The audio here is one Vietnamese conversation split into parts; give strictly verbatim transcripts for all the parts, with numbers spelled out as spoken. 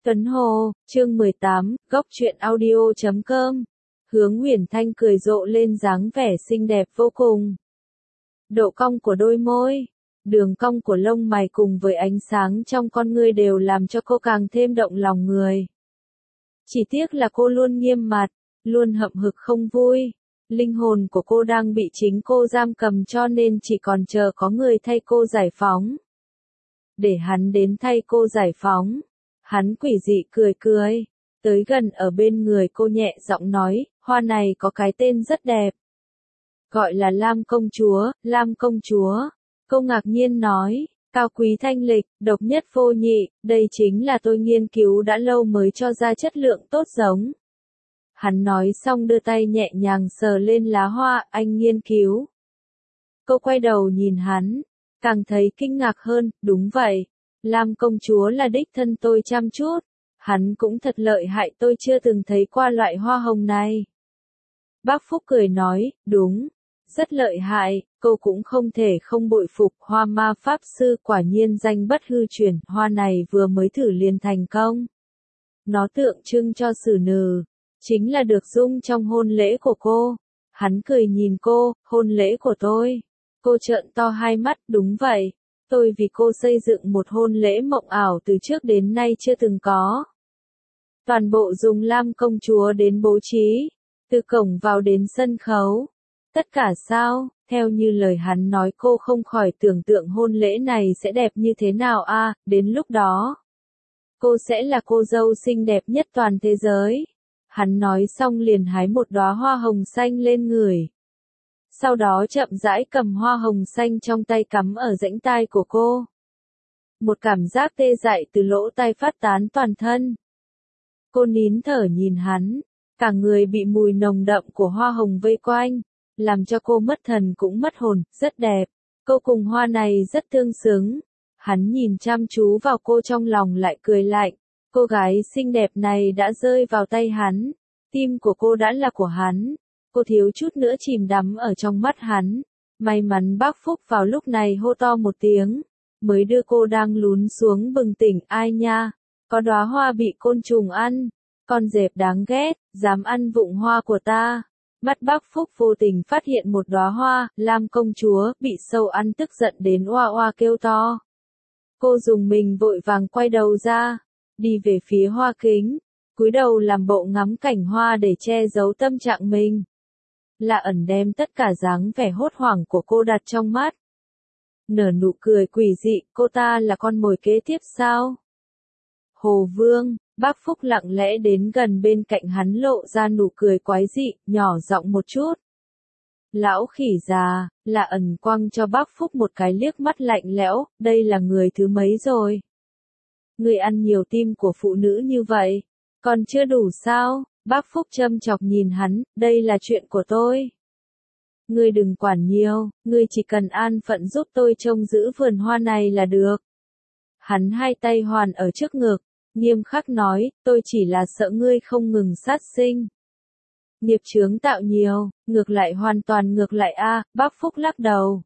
Tuấn Hồ, chương mười tám, góc truyện audio chấm com. Hướng Huyền Thanh cười rộ lên dáng vẻ xinh đẹp vô cùng. Độ cong của đôi môi, đường cong của lông mày cùng với ánh sáng trong con ngươi đều làm cho cô càng thêm động lòng người. Chỉ tiếc là cô luôn nghiêm mặt, luôn hậm hực không vui. Linh hồn của cô đang bị chính cô giam cầm cho nên chỉ còn chờ có người thay cô giải phóng. Để hắn đến thay cô giải phóng. Hắn quỷ dị cười cười, tới gần ở bên người cô nhẹ giọng nói, hoa này có cái tên rất đẹp. Gọi là Lam công chúa, Lam công chúa. Cô ngạc nhiên nói, cao quý thanh lịch, độc nhất vô nhị, đây chính là tôi nghiên cứu đã lâu mới cho ra chất lượng tốt giống. Hắn nói xong đưa tay nhẹ nhàng sờ lên lá hoa, anh nghiên cứu. Cô quay đầu nhìn hắn, càng thấy kinh ngạc hơn, đúng vậy. Lam công chúa là đích thân tôi chăm chút, hắn cũng thật lợi hại, tôi chưa từng thấy qua loại hoa hồng này. Bác Phúc cười nói, đúng, rất lợi hại, cô cũng không thể không bội phục, hoa ma pháp sư quả nhiên danh bất hư truyền, hoa này vừa mới thử liền thành công. Nó tượng trưng cho xử nữ, chính là được dung trong hôn lễ của cô. Hắn cười nhìn cô, hôn lễ của tôi. Cô trợn to hai mắt, đúng vậy. Tôi vì cô xây dựng một hôn lễ mộng ảo từ trước đến nay chưa từng có. Toàn bộ dùng Lam công chúa đến bố trí, từ cổng vào đến sân khấu. Tất cả sao, theo như lời hắn nói cô không khỏi tưởng tượng hôn lễ này sẽ đẹp như thế nào a, à, đến lúc đó. Cô sẽ là cô dâu xinh đẹp nhất toàn thế giới. Hắn nói xong liền hái một đóa hoa hồng xanh lên người. Sau đó chậm rãi cầm hoa hồng xanh trong tay cắm ở rãnh tai của cô. Một cảm giác tê dại từ lỗ tai phát tán toàn thân. Cô nín thở nhìn hắn, cả người bị mùi nồng đậm của hoa hồng vây quanh, làm cho cô mất thần cũng mất hồn, rất đẹp. Cô cùng hoa này rất tương xứng. Hắn nhìn chăm chú vào cô trong lòng lại cười lạnh. Cô gái xinh đẹp này đã rơi vào tay hắn, tim của cô đã là của hắn. Cô thiếu chút nữa chìm đắm ở trong mắt hắn. May mắn bác Phúc vào lúc này hô to một tiếng, mới đưa cô đang lún xuống bừng tỉnh. Ai nha, có đóa hoa bị côn trùng ăn, con dẹp đáng ghét, dám ăn vụng hoa của ta. Mắt bác Phúc vô tình phát hiện một đóa hoa, Lam công chúa, bị sâu ăn tức giận đến oa oa kêu to. Cô dùng mình vội vàng quay đầu ra, đi về phía hoa kính, cúi đầu làm bộ ngắm cảnh hoa để che giấu tâm trạng mình. Lạ ẩn đem tất cả dáng vẻ hốt hoảng của cô đặt trong mắt. Nở nụ cười quỷ dị, cô ta là con mồi kế tiếp sao? Hồ Vương, bác Phúc lặng lẽ đến gần bên cạnh hắn lộ ra nụ cười quái dị, nhỏ giọng một chút. Lão khỉ già, Lạ ẩn quăng cho bác Phúc một cái liếc mắt lạnh lẽo, đây là người thứ mấy rồi? Người ăn nhiều tim của phụ nữ như vậy, còn chưa đủ sao? Bác Phúc châm chọc nhìn hắn, đây là chuyện của tôi. Ngươi đừng quản nhiều, ngươi chỉ cần an phận giúp tôi trông giữ vườn hoa này là được. Hắn hai tay hoàn ở trước ngực, nghiêm khắc nói, tôi chỉ là sợ ngươi không ngừng sát sinh. Nghiệp chướng tạo nhiều, ngược lại hoàn toàn ngược lại a, à, bác Phúc lắc đầu.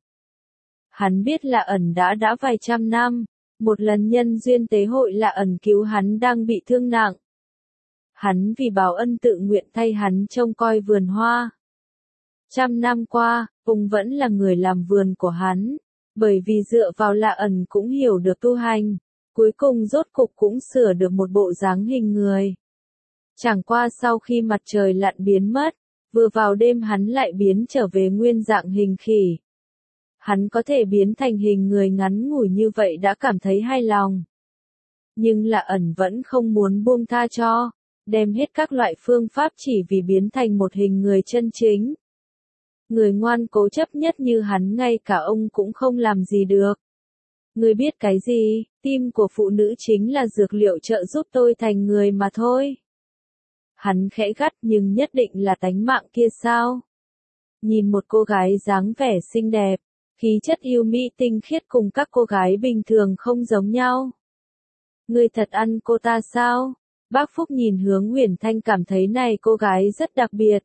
Hắn biết Lạ ẩn đã đã vài trăm năm, một lần nhân duyên tế hội Lạ ẩn cứu hắn đang bị thương nặng. Hắn vì báo ân tự nguyện thay hắn trông coi vườn hoa. Trăm năm qua, ông vẫn là người làm vườn của hắn, bởi vì dựa vào Lạ ẩn cũng hiểu được tu hành, cuối cùng rốt cục cũng sửa được một bộ dáng hình người. Chẳng qua sau khi mặt trời lặn biến mất, vừa vào đêm hắn lại biến trở về nguyên dạng hình khỉ. Hắn có thể biến thành hình người ngắn ngủi như vậy đã cảm thấy hài lòng. Nhưng Lạ ẩn vẫn không muốn buông tha cho, đem hết các loại phương pháp chỉ vì biến thành một hình người chân chính. Người ngoan cố chấp nhất như hắn ngay cả ông cũng không làm gì được. Ngươi biết cái gì, tim của phụ nữ chính là dược liệu trợ giúp tôi thành người mà thôi. Hắn khẽ gắt, nhưng nhất định là tánh mạng kia sao? Nhìn một cô gái dáng vẻ xinh đẹp, khí chất yêu mỹ tinh khiết cùng các cô gái bình thường không giống nhau. Ngươi thật ăn cô ta sao? Bác Phúc nhìn Hướng Huyền Thanh cảm thấy này cô gái rất đặc biệt.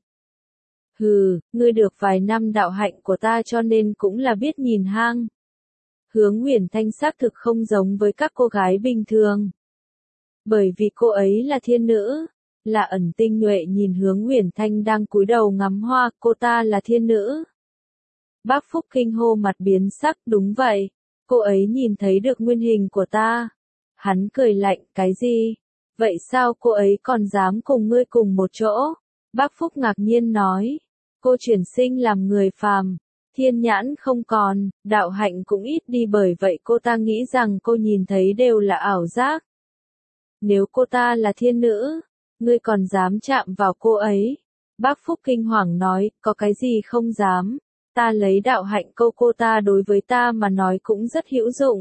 Hừ, ngươi được vài năm đạo hạnh của ta cho nên cũng là biết nhìn hang. Hướng Huyền Thanh xác thực không giống với các cô gái bình thường. Bởi vì cô ấy là thiên nữ. Là Ẩn tinh nhuệ nhìn hướng Uyển Thanh đang cúi đầu ngắm hoa, cô ta là thiên nữ. Bác Phúc kinh hô mặt biến sắc, đúng vậy. Cô ấy nhìn thấy được nguyên hình của ta. Hắn cười lạnh, cái gì? Vậy sao cô ấy còn dám cùng ngươi cùng một chỗ? Bác Phúc ngạc nhiên nói. Cô chuyển sinh làm người phàm. Thiên nhãn không còn, đạo hạnh cũng ít đi bởi vậy cô ta nghĩ rằng cô nhìn thấy đều là ảo giác. Nếu cô ta là thiên nữ, ngươi còn dám chạm vào cô ấy? Bác Phúc kinh hoàng nói, có cái gì không dám? Ta lấy đạo hạnh câu cô ta đối với ta mà nói cũng rất hữu dụng.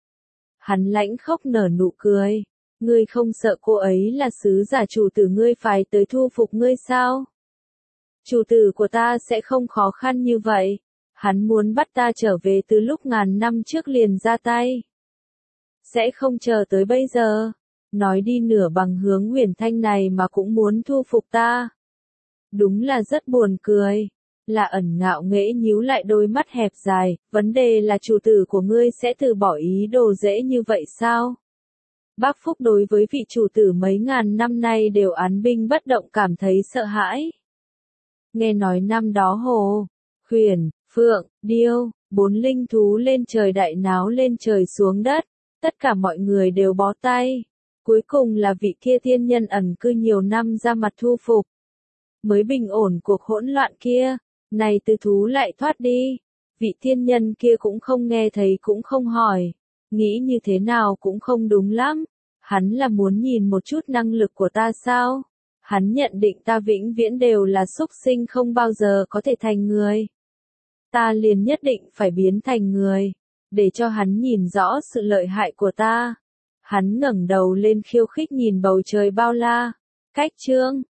Hắn lãnh khóc nở nụ cười. Ngươi không sợ cô ấy là sứ giả chủ tử ngươi phải tới thu phục ngươi sao? Chủ tử của ta sẽ không khó khăn như vậy. Hắn muốn bắt ta trở về từ lúc ngàn năm trước liền ra tay. Sẽ không chờ tới bây giờ. Nói đi nửa bằng hướng Uyển Thanh này mà cũng muốn thu phục ta. Đúng là rất buồn cười. Là Ẩn ngạo nghễ nhíu lại đôi mắt hẹp dài, vấn đề là chủ tử của ngươi sẽ từ bỏ ý đồ dễ như vậy sao? Bác Phúc đối với vị chủ tử mấy ngàn năm nay đều án binh bất động cảm thấy sợ hãi. Nghe nói năm đó hồ, khuyển, phượng, điêu, bốn linh thú lên trời đại náo lên trời xuống đất, tất cả mọi người đều bó tay. Cuối cùng là vị kia thiên nhân ẩn cư nhiều năm ra mặt thu phục. Mới bình ổn cuộc hỗn loạn kia, này từ thú lại thoát đi. Vị thiên nhân kia cũng không nghe thấy cũng không hỏi. Nghĩ như thế nào cũng không đúng lắm. Hắn là muốn nhìn một chút năng lực của ta sao? Hắn nhận định ta vĩnh viễn đều là súc sinh không bao giờ có thể thành người. Ta liền nhất định phải biến thành người, để cho hắn nhìn rõ sự lợi hại của ta. Hắn ngẩng đầu lên khiêu khích nhìn bầu trời bao la. Cách chương